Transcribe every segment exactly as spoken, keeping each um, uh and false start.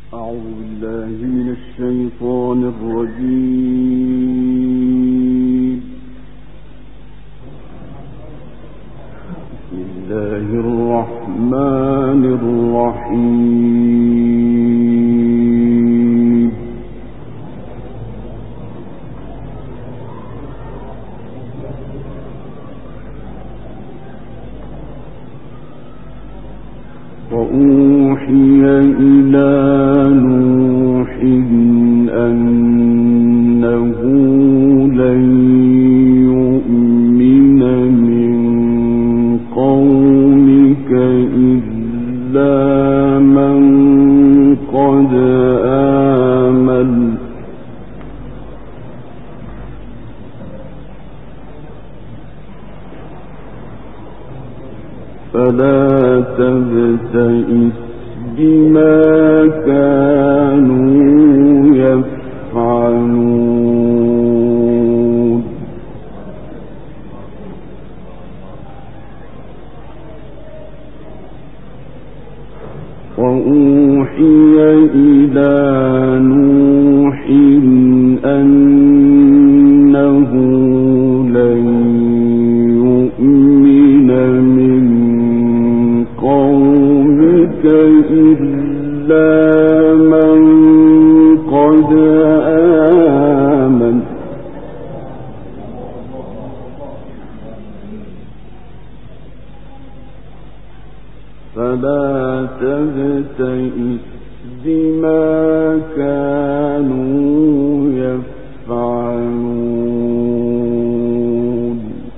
أعوذ بالله من الشيطان الرجيم. بسم الله الرحمن الرحيم. وأوحي إلى نوح أنه لن يؤمن من قومك إلا من قد آمن فلا تبتئس بما كانوا يفعلون. وأوحي إلى نوح أنه لن يؤمن من قومك إلا من قد آمن فلا تبتئس بما كانوا يفعلون.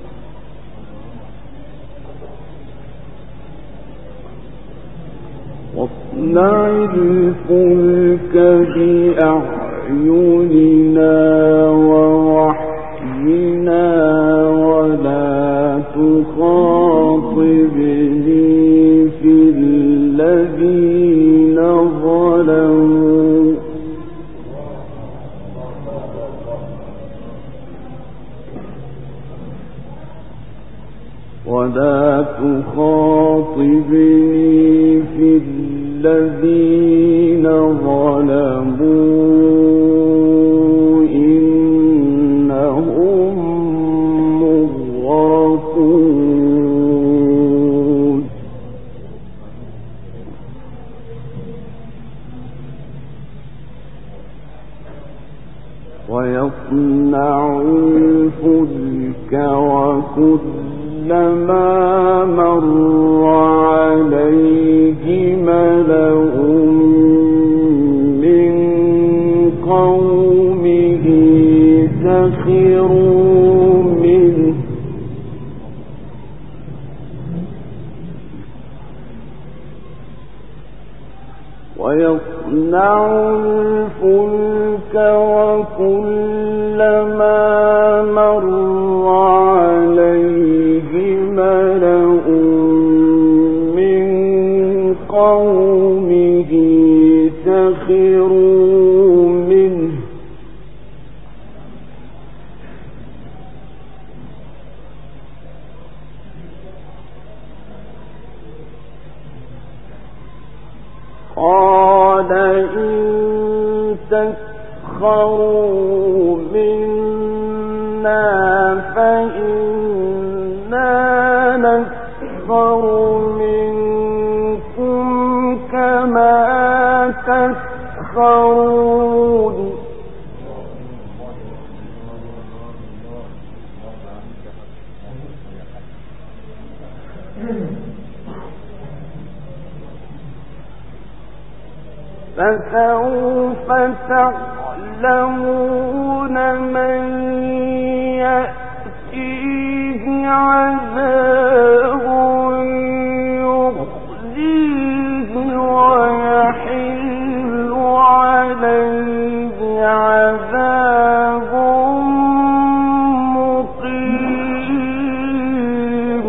واصنع الفلك بأعيننا ووحينا ولا تخاطبني في الذين ظلموا ولا تخاطبني في الذين ظلموا إنهم مغرقون. ويصنع الفلك وكلما مر عليه ملأ من قومه سخروا منه ويصنع الفلك وكلما مر عليه ملأ من قومه سخروا منه قال إن تسخروا منا فإنا نسخر منكم كما تسخرون. فسوف تعلمون من يأتيه عذاب يخزيه ويحل عليه عذاب مقيم.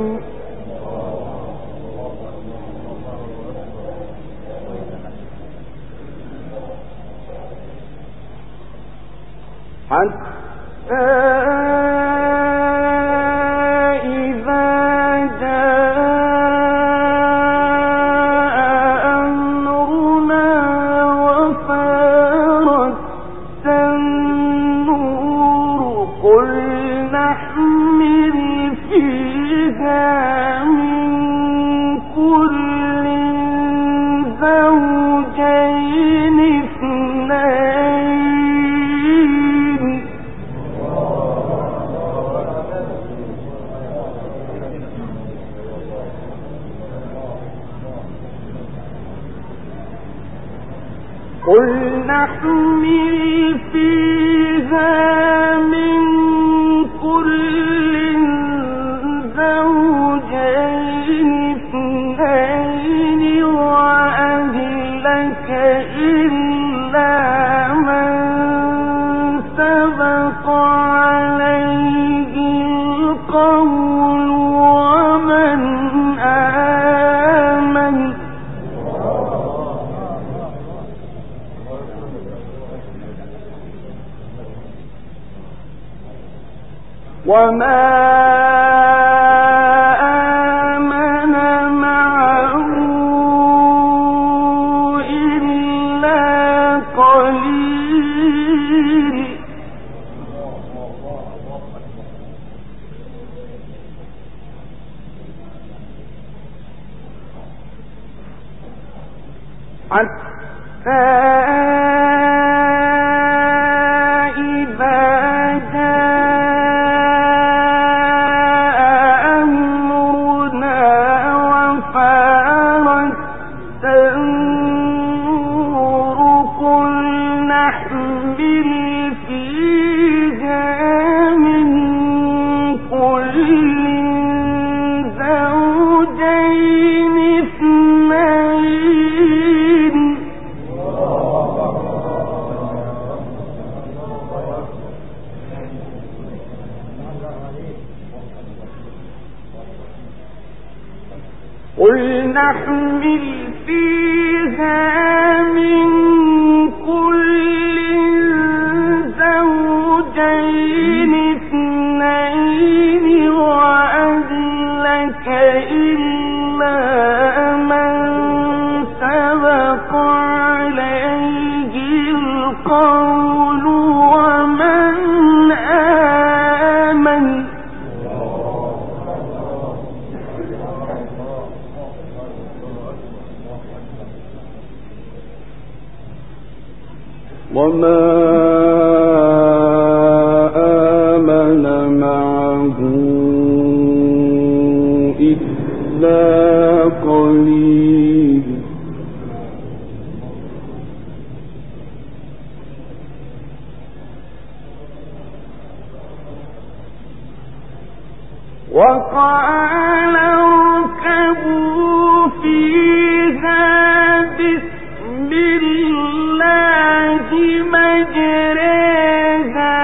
حتى إذا جاء أمرنا قل نحمل فيها من كل زوجين اثنين وأهلك إلا من سبق عليه القول ومن آمن وما آمن معه إلا قليل حتى قل نحمل فيها من كل زوجين اثنين وأهلك إلا من سبق عليه القول ومن آمن وما آمن معه إلا قليل وقال اركبوا فيها بسم الله مجريها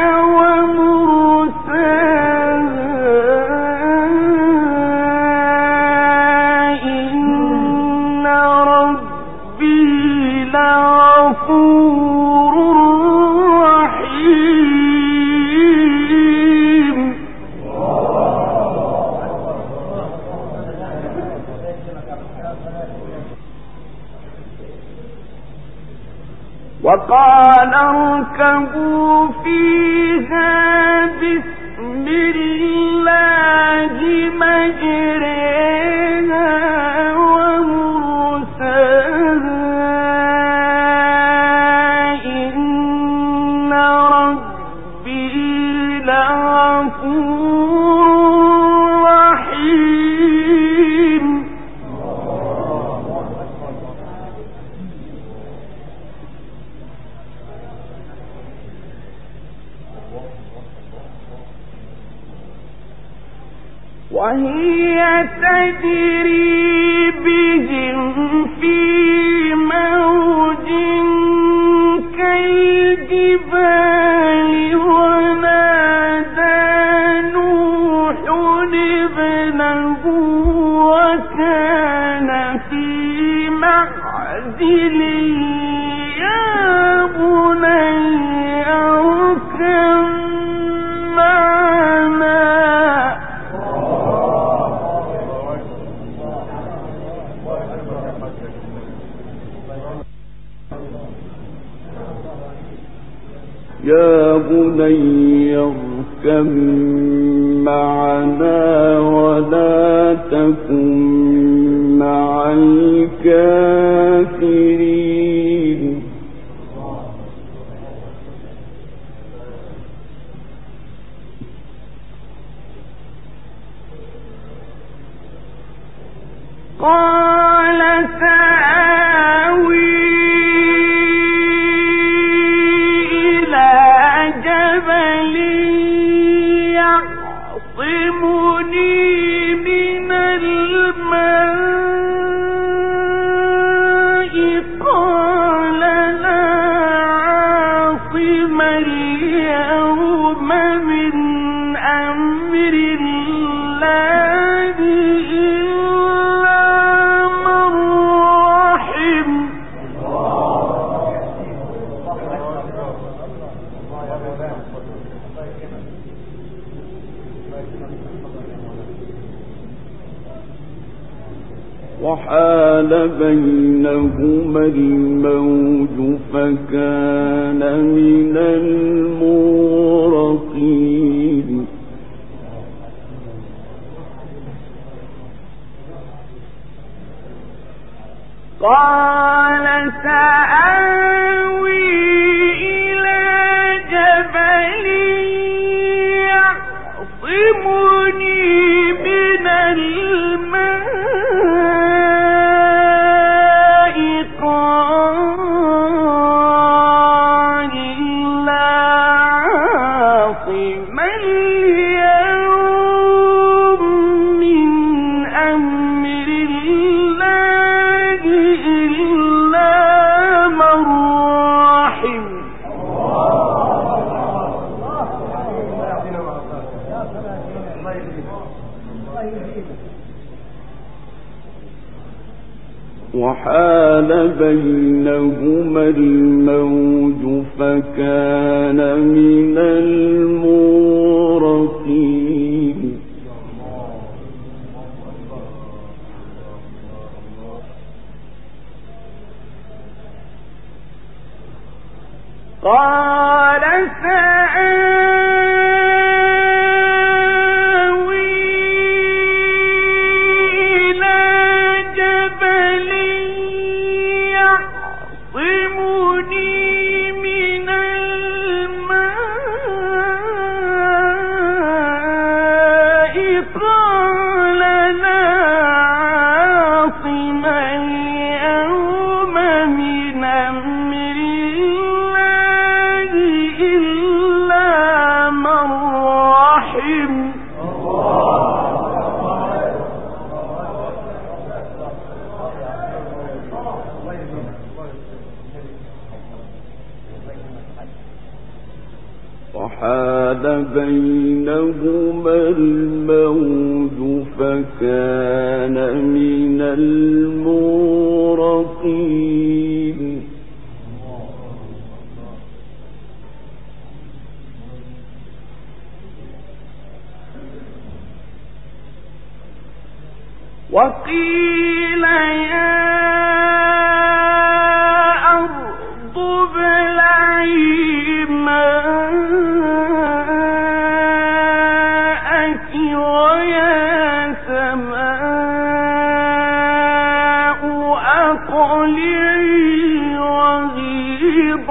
ومرساها إن ربي لغفور رحيم وقال اركبوا فيها بسم الله مجريها ومرساها إن ربي لغفور رحيم وهي تجري بهم في موج كالجبال ونادى نوح ابنه وكان في معزل يا بني اركب معنا يا بني اركب معنا ولا تكن مع الكافرين قال سآوي وحال بينهما الموج فكان من المغرقين قال سآوي إلى جبل يعصمني من الماء قال لا عاصم اليوم من أمر الله إلا من رحم وحال بينهما الموج فكان من المغرقين قال سآوي إلى جبل يعصمني من الماء قال لا عاصم اليوم من أمر الله إلا من رحم وحال بينهما الموج فكان من المغرقين وقيل يا أرض ابلعي ماءك ويا سماء أقلعي وغيض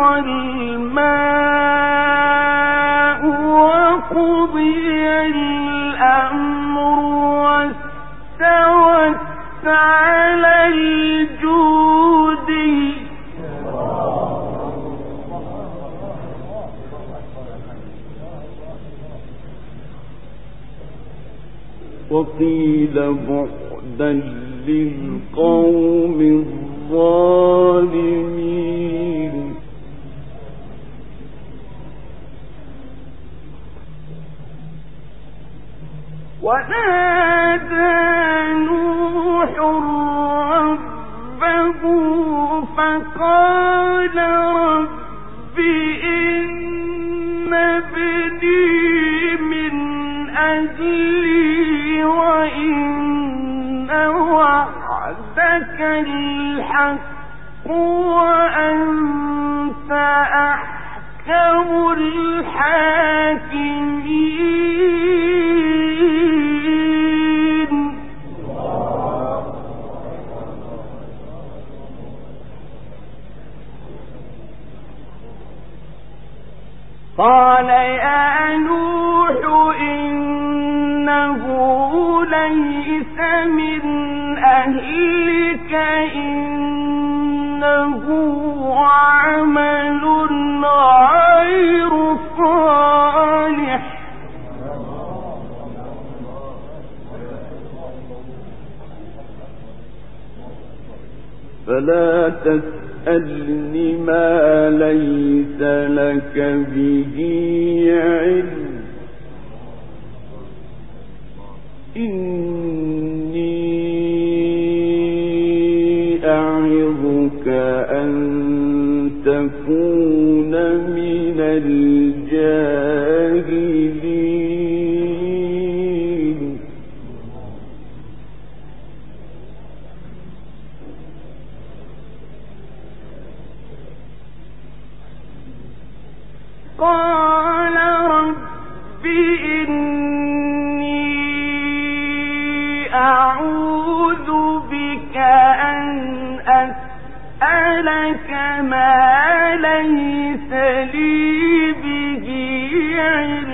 الماء وقضي الأمر واستوت على الجود وقيل بعدا للقوم الظالمين ونادى نوح ربه فقال رب إن ابني من أهلي وإن وعدك الحق وأنت أحكم الحاكمين قال يا نوح إنه ليس من أهلك إنه عمل غير صالح فلا تسألني ما ليس لك به علم إني أعظك أن تكون من الجاهلين. أسألك ما ليس لي به علم